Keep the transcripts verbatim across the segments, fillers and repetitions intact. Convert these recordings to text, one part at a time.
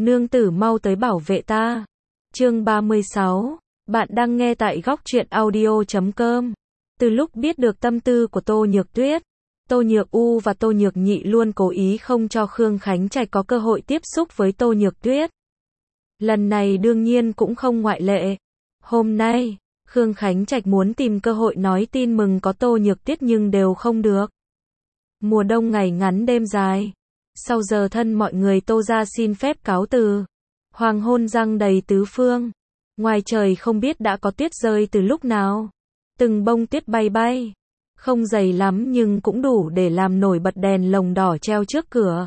Nương tử mau tới bảo vệ ta. Chương ba mươi sáu. Bạn đang nghe tại góc truyện audio chấm com. Từ lúc biết được tâm tư của Tô Nhược Tuyết, Tô Nhược U và Tô Nhược Nhị luôn cố ý không cho Khương Khánh Trạch có cơ hội tiếp xúc với Tô Nhược Tuyết. Lần này đương nhiên cũng không ngoại lệ. Hôm nay, Khương Khánh Trạch muốn tìm cơ hội nói tin mừng có Tô Nhược Tuyết nhưng đều không được. Mùa đông ngày ngắn đêm dài. Sau giờ thân mọi người Tô ra xin phép cáo từ. Hoàng hôn răng đầy tứ phương. Ngoài trời không biết đã có tuyết rơi từ lúc nào. Từng bông tuyết bay bay. Không dày lắm nhưng cũng đủ để làm nổi bật đèn lồng đỏ treo trước cửa.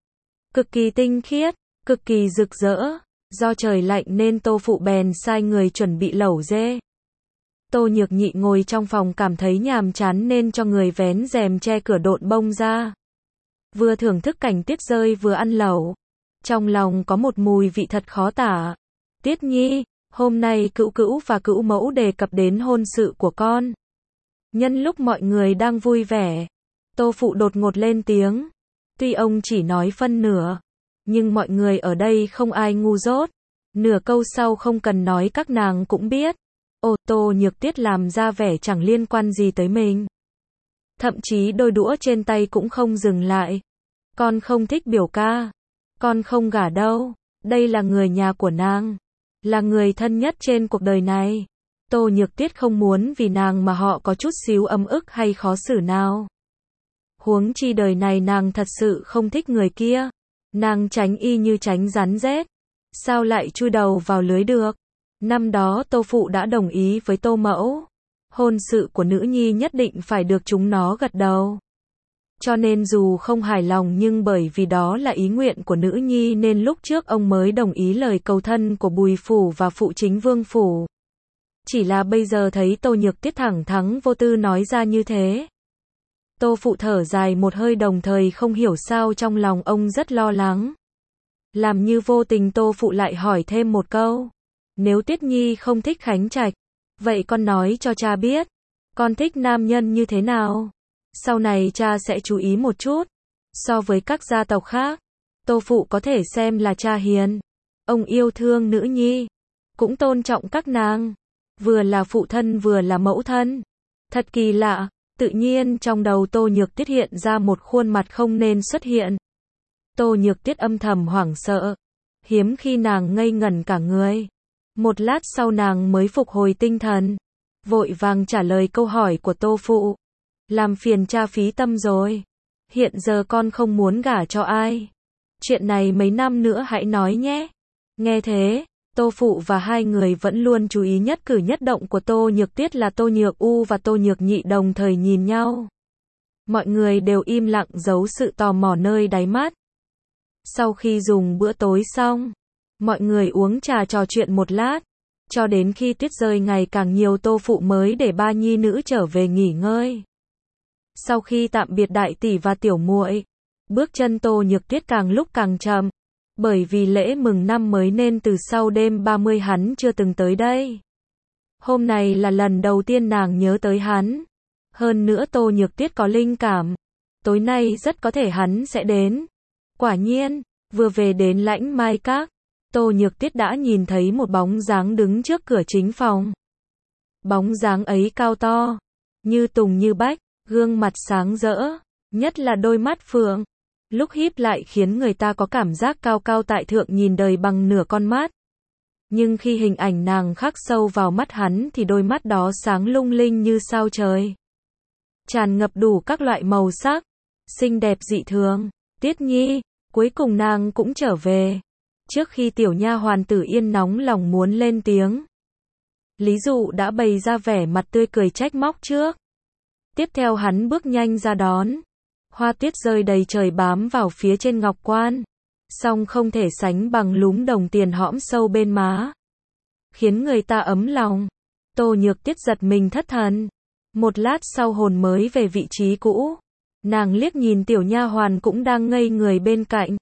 Cực kỳ tinh khiết, cực kỳ rực rỡ. Do trời lạnh nên Tô phụ bèn sai người chuẩn bị lẩu dê. Tô Nhược Nhị ngồi trong phòng cảm thấy nhàm chán nên cho người vén rèm che cửa độn bông ra. Vừa thưởng thức cảnh tuyết rơi vừa ăn lẩu. Trong lòng có một mùi vị thật khó tả. Tuyết Nhi, hôm nay cữu cữu và cữu mẫu đề cập đến hôn sự của con. Nhân lúc mọi người đang vui vẻ, Tô phụ đột ngột lên tiếng. Tuy ông chỉ nói phân nửa, nhưng mọi người ở đây không ai ngu dốt. Nửa câu sau không cần nói các nàng cũng biết. Ô, Tô Nhược Tuyết làm ra vẻ chẳng liên quan gì tới mình. Thậm chí đôi đũa trên tay cũng không dừng lại. Con không thích biểu ca. Con không gả đâu. Đây là người nhà của nàng. Là người thân nhất trên cuộc đời này. Tô Nhược Tuyết không muốn vì nàng mà họ có chút xíu ấm ức hay khó xử nào. Huống chi đời này nàng thật sự không thích người kia. Nàng tránh y như tránh rắn rết. Sao lại chui đầu vào lưới được? Năm đó Tô phụ đã đồng ý với Tô mẫu. Hôn sự của nữ nhi nhất định phải được chúng nó gật đầu. Cho nên dù không hài lòng nhưng bởi vì đó là ý nguyện của nữ nhi nên lúc trước ông mới đồng ý lời cầu thân của Bùi phủ và phụ chính Vương phủ. Chỉ là bây giờ thấy Tô Nhược Tuyết thẳng thắn vô tư nói ra như thế. Tô phụ thở dài một hơi đồng thời không hiểu sao trong lòng ông rất lo lắng. Làm như vô tình Tô phụ lại hỏi thêm một câu. Nếu Tuyết Nhi không thích Khánh Trạch, vậy con nói cho cha biết. Con thích nam nhân như thế nào? Sau này cha sẽ chú ý một chút. So với các gia tộc khác, Tô phụ có thể xem là cha hiền. Ông yêu thương nữ nhi, cũng tôn trọng các nàng. Vừa là phụ thân vừa là mẫu thân. Thật kỳ lạ, tự nhiên trong đầu Tô Nhược Tuyết hiện ra một khuôn mặt không nên xuất hiện. Tô Nhược Tuyết âm thầm hoảng sợ. Hiếm khi nàng ngây ngẩn cả người. Một lát sau nàng mới phục hồi tinh thần. Vội vàng trả lời câu hỏi của Tô phụ. Làm phiền cha phí tâm rồi. Hiện giờ con không muốn gả cho ai. Chuyện này mấy năm nữa hãy nói nhé. Nghe thế, Tô phụ và hai người vẫn luôn chú ý nhất cử nhất động của Tô Nhược Tuyết là Tô Nhược U và Tô Nhược Nhị đồng thời nhìn nhau. Mọi người đều im lặng giấu sự tò mò nơi đáy mắt. Sau khi dùng bữa tối xong, mọi người uống trà trò chuyện một lát, cho đến khi tuyết rơi ngày càng nhiều Tô phụ mới để ba nhi nữ trở về nghỉ ngơi. Sau khi tạm biệt đại tỷ và tiểu muội, bước chân Tô Nhược Tuyết càng lúc càng chậm, bởi vì lễ mừng năm mới nên từ sau đêm ba mươi hắn chưa từng tới đây. Hôm này là lần đầu tiên nàng nhớ tới hắn. Hơn nữa Tô Nhược Tuyết có linh cảm, tối nay rất có thể hắn sẽ đến. Quả nhiên, vừa về đến Lãnh Mai Các, Tô Nhược Tuyết đã nhìn thấy một bóng dáng đứng trước cửa chính phòng. Bóng dáng ấy cao to, như tùng như bách, gương mặt sáng rỡ, nhất là đôi mắt phượng, lúc híp lại khiến người ta có cảm giác cao cao tại thượng nhìn đời bằng nửa con mắt. Nhưng khi hình ảnh nàng khắc sâu vào mắt hắn thì đôi mắt đó sáng lung linh như sao trời. Tràn ngập đủ các loại màu sắc, xinh đẹp dị thường. Tuyết Nhi, cuối cùng nàng cũng trở về. Trước khi tiểu nha hoàn Tử Yên nóng lòng muốn lên tiếng, Lý Dụ đã bày ra vẻ mặt tươi cười trách móc trước. Tiếp theo hắn bước nhanh ra đón. Hoa tuyết rơi đầy trời bám vào phía trên ngọc quan, song không thể sánh bằng lúm đồng tiền hõm sâu bên má, khiến người ta ấm lòng. Tô Nhược Tuyết giật mình thất thần. Một lát sau hồn mới về vị trí cũ. Nàng liếc nhìn tiểu nha hoàn cũng đang ngây người bên cạnh.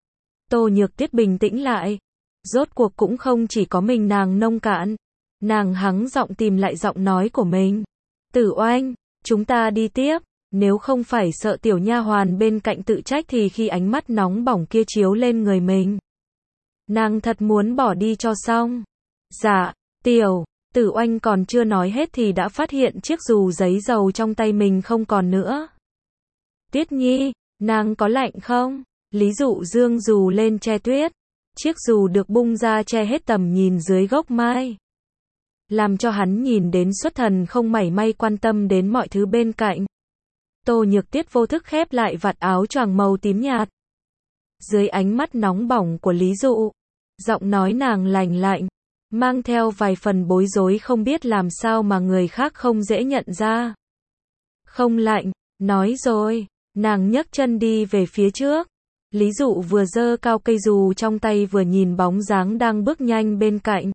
Tô Nhược Tuyết bình tĩnh lại. Rốt cuộc cũng không chỉ có mình nàng nông cạn. Nàng hắng giọng tìm lại giọng nói của mình. Tử Oanh, chúng ta đi tiếp. Nếu không phải sợ tiểu nha hoàn bên cạnh tự trách thì khi ánh mắt nóng bỏng kia chiếu lên người mình, Nàng thật muốn bỏ đi cho xong. Dạ, Tiểu Tử Oanh còn chưa nói hết thì đã phát hiện chiếc dù giấy dầu trong tay mình không còn nữa. Tuyết Nhi, nàng có lạnh không? Lý Dụ dương dù lên che tuyết. Chiếc dù được bung ra che hết tầm nhìn dưới gốc mai, làm cho hắn nhìn đến xuất thần không mảy may quan tâm đến mọi thứ bên cạnh. Tô Nhược Tuyết vô thức khép lại vạt áo choàng màu tím nhạt. Dưới ánh mắt nóng bỏng của Lý Dụ, giọng nói nàng lành lạnh, mang theo vài phần bối rối không biết làm sao mà người khác không dễ nhận ra. Không lạnh, nói rồi, nàng nhấc chân đi về phía trước. Lý Dụ vừa giơ cao cây dù trong tay vừa nhìn bóng dáng đang bước nhanh bên cạnh.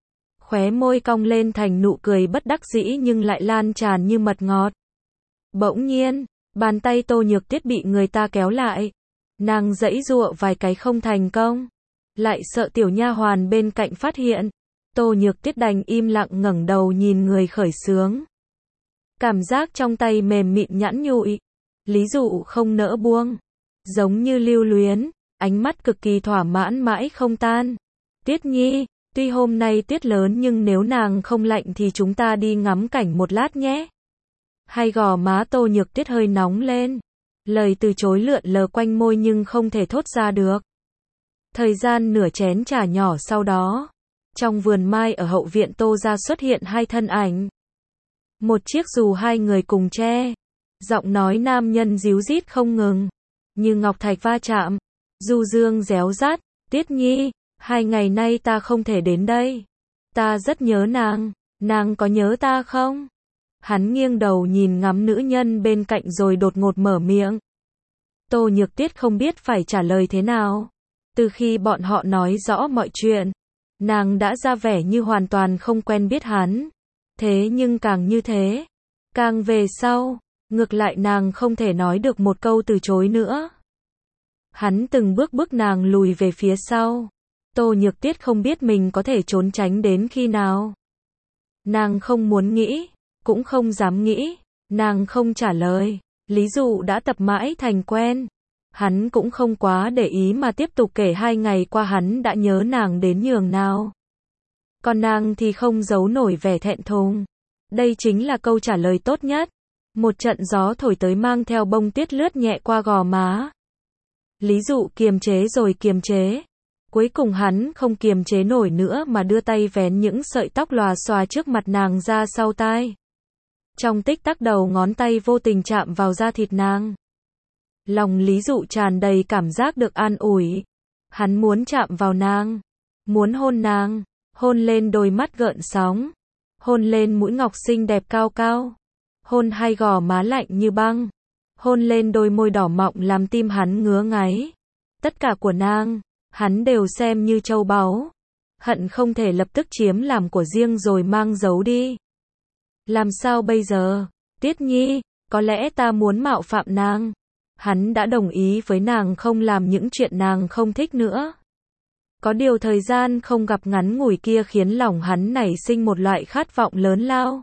Khóe môi cong lên thành nụ cười bất đắc dĩ nhưng lại lan tràn như mật ngọt. Bỗng nhiên, bàn tay Tô Nhược Tuyết bị người ta kéo lại. Nàng giãy giụa vài cái không thành công, lại sợ tiểu nha hoàn bên cạnh phát hiện. Tô Nhược Tuyết đành im lặng ngẩng đầu nhìn người khởi xướng. Cảm giác trong tay mềm mịn nhẵn nhụi. Lý Dụ không nỡ buông, giống như lưu luyến, ánh mắt cực kỳ thỏa mãn mãi không tan. Tuyết Nhi, tuy hôm nay tuyết lớn nhưng nếu nàng không lạnh thì chúng ta đi ngắm cảnh một lát nhé. Hai gò má Tô Nhược Tuyết hơi nóng lên. Lời từ chối lượn lờ quanh môi nhưng không thể thốt ra được. Thời gian nửa chén trà nhỏ sau đó, trong vườn mai ở hậu viện Tô gia xuất hiện hai thân ảnh. Một chiếc dù hai người cùng che. Giọng nói nam nhân díu dít không ngừng, như ngọc thạch va chạm. Du dương réo rát, Tuyết Nhi, hai ngày nay ta không thể đến đây. Ta rất nhớ nàng, nàng có nhớ ta không? Hắn nghiêng đầu nhìn ngắm nữ nhân bên cạnh rồi đột ngột mở miệng. Tô Nhược Tuyết không biết phải trả lời thế nào. Từ khi bọn họ nói rõ mọi chuyện, nàng đã ra vẻ như hoàn toàn không quen biết hắn. Thế nhưng càng như thế, càng về sau, ngược lại nàng không thể nói được một câu từ chối nữa. Hắn từng bước bước nàng lùi về phía sau. Tô Nhược Tuyết không biết mình có thể trốn tránh đến khi nào. Nàng không muốn nghĩ, cũng không dám nghĩ, nàng không trả lời. Lý Dụ đã tập mãi thành quen. Hắn cũng không quá để ý mà tiếp tục kể hai ngày qua hắn đã nhớ nàng đến nhường nào. Còn nàng thì không giấu nổi vẻ thẹn thùng. Đây chính là câu trả lời tốt nhất. Một trận gió thổi tới mang theo bông tuyết lướt nhẹ qua gò má. Lý Dụ kiềm chế rồi kiềm chế. Cuối cùng hắn không kiềm chế nổi nữa mà đưa tay vén những sợi tóc lòa xòa trước mặt nàng ra sau tai. Trong tích tắc đầu ngón tay vô tình chạm vào da thịt nàng. Lòng Lý Dụ tràn đầy cảm giác được an ủi. Hắn muốn chạm vào nàng, muốn hôn nàng, hôn lên đôi mắt gợn sóng, hôn lên mũi ngọc xinh đẹp cao cao, hôn hai gò má lạnh như băng, hôn lên đôi môi đỏ mọng làm tim hắn ngứa ngáy. Tất cả của nàng, hắn đều xem như châu báu, hận không thể lập tức chiếm làm của riêng rồi mang giấu đi. Làm sao bây giờ? Tuyết Nhi, có lẽ ta muốn mạo phạm nàng. Hắn đã đồng ý với nàng không làm những chuyện nàng không thích nữa. Có điều thời gian không gặp ngắn ngủi kia khiến lòng hắn nảy sinh một loại khát vọng lớn lao.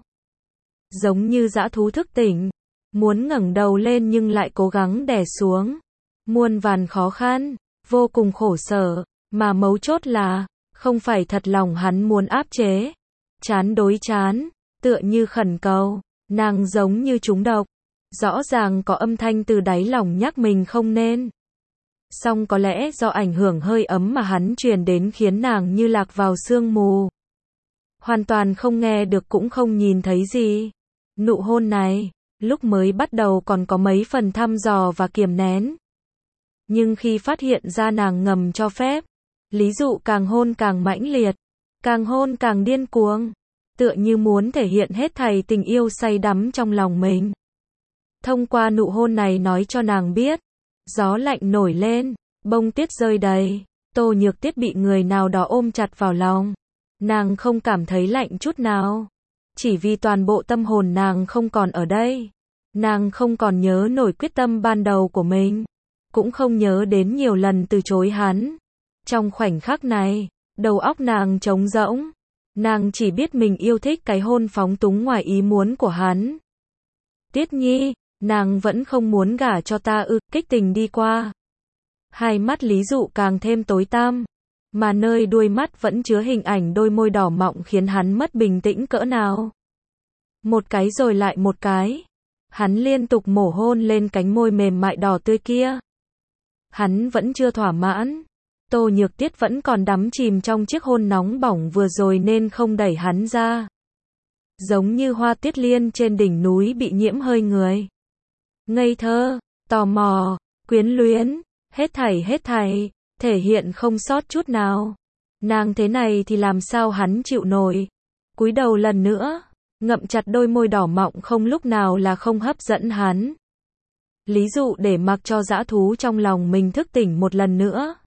Giống như dã thú thức tỉnh, muốn ngẩng đầu lên nhưng lại cố gắng đè xuống. Muôn vàn khó khăn, vô cùng khổ sở, mà mấu chốt là, không phải thật lòng hắn muốn áp chế. Chán đối chán, tựa như khẩn cầu, nàng giống như trúng độc. Rõ ràng có âm thanh từ đáy lòng nhắc mình không nên. Song có lẽ do ảnh hưởng hơi ấm mà hắn truyền đến khiến nàng như lạc vào sương mù. Hoàn toàn không nghe được cũng không nhìn thấy gì. Nụ hôn này, lúc mới bắt đầu còn có mấy phần thăm dò và kiềm nén. Nhưng khi phát hiện ra nàng ngầm cho phép, Lý Dụ càng hôn càng mãnh liệt, càng hôn càng điên cuồng, tựa như muốn thể hiện hết thảy tình yêu say đắm trong lòng mình. Thông qua nụ hôn này nói cho nàng biết, gió lạnh nổi lên, bông tuyết rơi đầy, Tô Nhược Tuyết bị người nào đó ôm chặt vào lòng. Nàng không cảm thấy lạnh chút nào, chỉ vì toàn bộ tâm hồn nàng không còn ở đây. Nàng không còn nhớ nổi quyết tâm ban đầu của mình, cũng không nhớ đến nhiều lần từ chối hắn. Trong khoảnh khắc này, đầu óc nàng trống rỗng, nàng chỉ biết mình yêu thích cái hôn phóng túng ngoài ý muốn của hắn. Tuyết Nhi, nàng vẫn không muốn gả cho ta ư? Kích tình đi qua. Hai mắt Lý Dụ càng thêm tối tăm, mà nơi đuôi mắt vẫn chứa hình ảnh đôi môi đỏ mọng khiến hắn mất bình tĩnh cỡ nào. Một cái rồi lại một cái. Hắn liên tục mổ hôn lên cánh môi mềm mại đỏ tươi kia. Hắn vẫn chưa thỏa mãn. Tô Nhược Tiết vẫn còn đắm chìm trong chiếc hôn nóng bỏng vừa rồi nên không đẩy hắn ra. Giống như hoa tiết liên trên đỉnh núi bị nhiễm hơi người. Ngây thơ, tò mò, quyến luyến, hết thảy hết thảy, thể hiện không sót chút nào. Nàng thế này thì làm sao hắn chịu nổi. Cúi đầu lần nữa, ngậm chặt đôi môi đỏ mọng không lúc nào là không hấp dẫn hắn. Lý Dụ để mặc cho dã thú trong lòng mình thức tỉnh một lần nữa.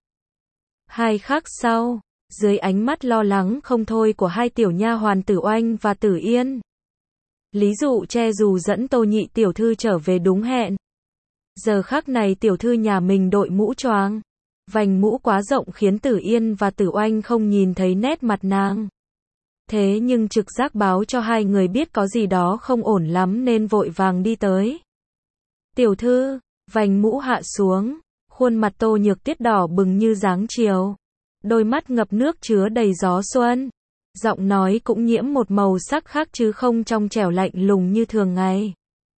Hai khắc sau, dưới ánh mắt lo lắng không thôi của hai tiểu nha hoàn Tử Oanh và Tử Yên, Lý Dụ che dù dẫn Tô nhị tiểu thư trở về đúng hẹn. Giờ khắc này tiểu thư nhà mình đội mũ choàng, vành mũ quá rộng khiến Tử Yên và Tử Oanh không nhìn thấy nét mặt nàng. Thế nhưng trực giác báo cho hai người biết có gì đó không ổn lắm nên vội vàng đi tới. Tiểu thư, vành mũ hạ xuống, khuôn mặt Tô Nhược Tiết đỏ bừng như dáng chiều, đôi mắt ngập nước chứa đầy gió xuân, giọng nói cũng nhiễm một màu sắc khác chứ không trong trẻo lạnh lùng như thường ngày.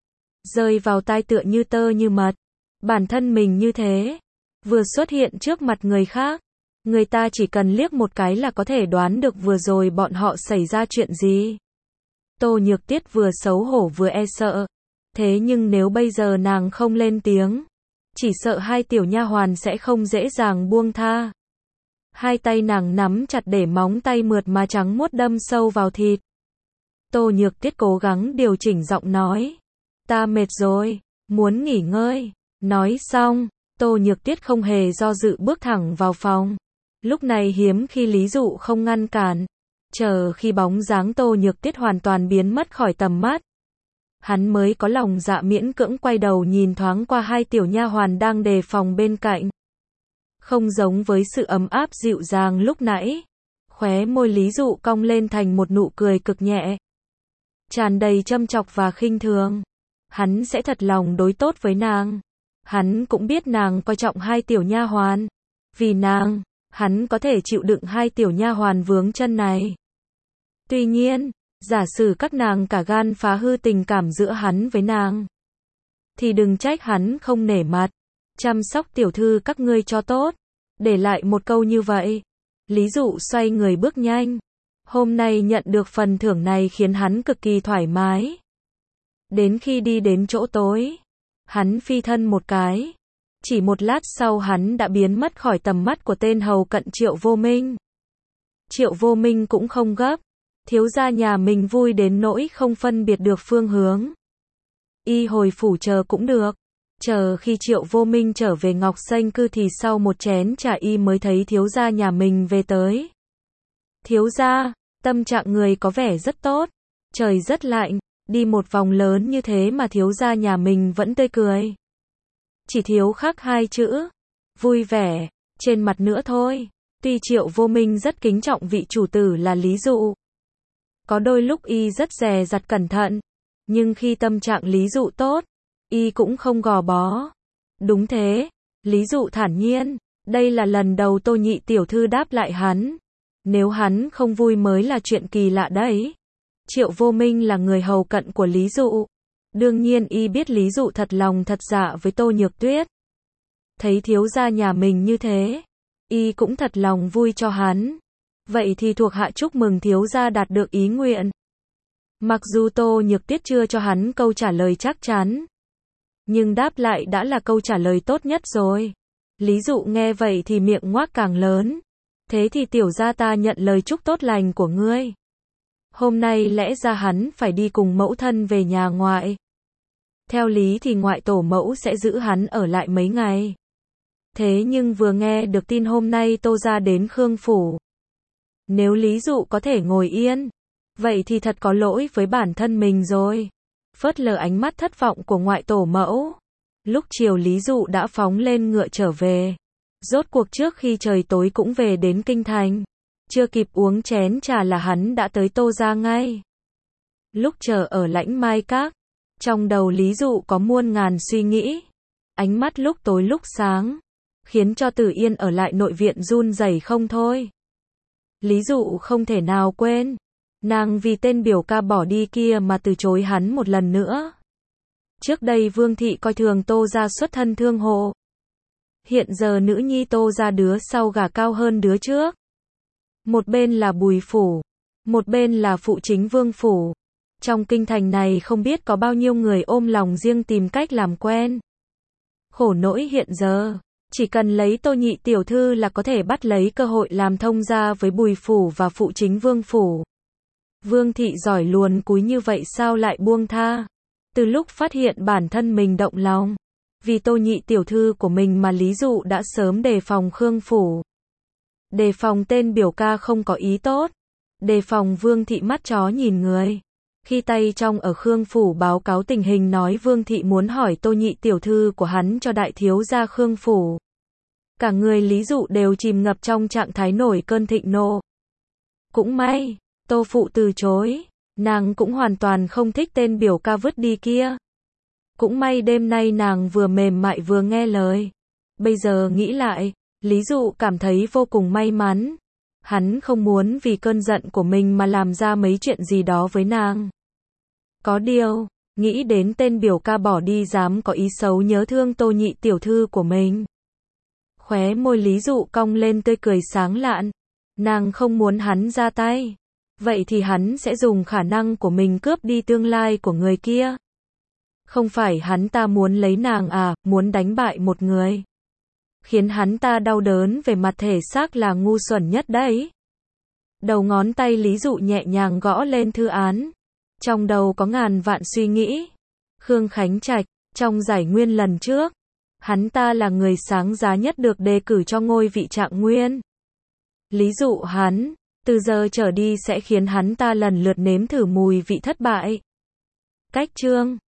Rơi vào tai tựa như tơ như mật, bản thân mình như thế, vừa xuất hiện trước mặt người khác, người ta chỉ cần liếc một cái là có thể đoán được vừa rồi bọn họ xảy ra chuyện gì. Tô Nhược Tiết vừa xấu hổ vừa e sợ, thế nhưng nếu bây giờ nàng không lên tiếng, chỉ sợ hai tiểu nha hoàn sẽ không dễ dàng buông tha. Hai tay nàng nắm chặt để móng tay mượt mà trắng muốt đâm sâu vào thịt. Tô Nhược Tiết cố gắng điều chỉnh giọng nói. Ta mệt rồi, muốn nghỉ ngơi. Nói xong, Tô Nhược Tiết không hề do dự bước thẳng vào phòng. Lúc này hiếm khi Lý Dụ không ngăn cản. Chờ khi bóng dáng Tô Nhược Tiết hoàn toàn biến mất khỏi tầm mắt, hắn mới có lòng dạ miễn cưỡng quay đầu nhìn thoáng qua hai tiểu nha hoàn đang đề phòng bên cạnh. Không giống với sự ấm áp dịu dàng lúc nãy, khóe môi Lý Dụ cong lên thành một nụ cười cực nhẹ, tràn đầy châm chọc và khinh thường. Hắn sẽ thật lòng đối tốt với nàng. Hắn cũng biết nàng coi trọng hai tiểu nha hoàn. Vì nàng, hắn có thể chịu đựng hai tiểu nha hoàn vướng chân này. Tuy nhiên, giả sử các nàng cả gan phá hư tình cảm giữa hắn với nàng, thì đừng trách hắn không nể mặt. Chăm sóc tiểu thư các ngươi cho tốt. Để lại một câu như vậy, Lý Dụ xoay người bước nhanh. Hôm nay nhận được phần thưởng này khiến hắn cực kỳ thoải mái. Đến khi đi đến chỗ tối, hắn phi thân một cái. Chỉ một lát sau hắn đã biến mất khỏi tầm mắt của tên hầu cận Triệu Vô Minh. Triệu Vô Minh cũng không gấp. Thiếu gia nhà mình vui đến nỗi không phân biệt được phương hướng. Y hồi phủ chờ cũng được. Chờ khi Triệu Vô Minh trở về Ngọc Xanh Cư thì sau một chén trà y mới thấy thiếu gia nhà mình về tới. Thiếu gia, tâm trạng người có vẻ rất tốt. Trời rất lạnh, đi một vòng lớn như thế mà thiếu gia nhà mình vẫn tươi cười. Chỉ thiếu khắc hai chữ, vui vẻ, trên mặt nữa thôi. Tuy Triệu Vô Minh rất kính trọng vị chủ tử là Lý Dụ, có đôi lúc y rất dè dặt cẩn thận, nhưng khi tâm trạng Lý Dụ tốt, y cũng không gò bó. Đúng thế, Lý Dụ thản nhiên, đây là lần đầu Tô nhị tiểu thư đáp lại hắn. Nếu hắn không vui mới là chuyện kỳ lạ đấy. Triệu Vô Minh là người hầu cận của Lý Dụ. Đương nhiên y biết Lý Dụ thật lòng thật dạ với Tô Nhược Tuyết. Thấy thiếu gia nhà mình như thế, y cũng thật lòng vui cho hắn. Vậy thì thuộc hạ chúc mừng thiếu gia đạt được ý nguyện. Mặc dù Tô Nhược Tuyết chưa cho hắn câu trả lời chắc chắn, nhưng đáp lại đã là câu trả lời tốt nhất rồi. Lý Dụ nghe vậy thì miệng ngoác càng lớn. Thế thì tiểu gia ta nhận lời chúc tốt lành của ngươi. Hôm nay lẽ ra hắn phải đi cùng mẫu thân về nhà ngoại. Theo lý thì ngoại tổ mẫu sẽ giữ hắn ở lại mấy ngày. Thế nhưng vừa nghe được tin hôm nay Tô gia đến Khương phủ. Nếu Lý Dụ có thể ngồi yên, vậy thì thật có lỗi với bản thân mình rồi. Phớt lờ ánh mắt thất vọng của ngoại tổ mẫu. Lúc chiều Lý Dụ đã phóng lên ngựa trở về. Rốt cuộc trước khi trời tối cũng về đến kinh thành. Chưa kịp uống chén trà là hắn đã tới Tô gia ngay. Lúc chờ ở Lãnh Mai Các, trong đầu Lý Dụ có muôn ngàn suy nghĩ. Ánh mắt lúc tối lúc sáng, khiến cho Tử Yên ở lại nội viện run rẩy không thôi. Lý Dụ không thể nào quên, nàng vì tên biểu ca bỏ đi kia mà từ chối hắn một lần nữa. Trước đây Vương thị coi thường Tô gia xuất thân thương hộ. Hiện giờ nữ nhi Tô gia đứa sau gả cao hơn đứa trước. Một bên là Bùi phủ, một bên là phụ chính Vương phủ. Trong kinh thành này không biết có bao nhiêu người ôm lòng riêng tìm cách làm quen. Khổ nỗi hiện giờ, chỉ cần lấy Tô nhị tiểu thư là có thể bắt lấy cơ hội làm thông gia với Bùi phủ và phụ chính Vương phủ. Vương thị giỏi luồn cúi như vậy sao lại buông tha? Từ lúc phát hiện bản thân mình động lòng, vì Tô nhị tiểu thư của mình mà Lý Dụ đã sớm đề phòng Khương phủ. Đề phòng tên biểu ca không có ý tốt. Đề phòng Vương thị mắt chó nhìn người. Khi tay trong ở Khương phủ báo cáo tình hình nói Vương thị muốn hỏi Tô nhị tiểu thư của hắn cho đại thiếu gia Khương phủ. Cả người Lý Dụ đều chìm ngập trong trạng thái nổi cơn thịnh nộ. Cũng may, Tô phụ từ chối, nàng cũng hoàn toàn không thích tên biểu ca vứt đi kia. Cũng may đêm nay nàng vừa mềm mại vừa nghe lời. Bây giờ nghĩ lại, Lý Dụ cảm thấy vô cùng may mắn. Hắn không muốn vì cơn giận của mình mà làm ra mấy chuyện gì đó với nàng. Có điều, nghĩ đến tên biểu ca bỏ đi dám có ý xấu nhớ thương Tô nhị tiểu thư của mình. Khóe môi Lý Dụ cong lên tươi cười sáng lạn. Nàng không muốn hắn ra tay. Vậy thì hắn sẽ dùng khả năng của mình cướp đi tương lai của người kia. Không phải hắn ta muốn lấy nàng à, muốn đánh bại một người. Khiến hắn ta đau đớn về mặt thể xác là ngu xuẩn nhất đấy. Đầu ngón tay Lý Dụ nhẹ nhàng gõ lên thư án. Trong đầu có ngàn vạn suy nghĩ. Khương Khánh Trạch, trong giải nguyên lần trước, hắn ta là người sáng giá nhất được đề cử cho ngôi vị trạng nguyên. Lý Dụ hắn, từ giờ trở đi sẽ khiến hắn ta lần lượt nếm thử mùi vị thất bại. Cách chương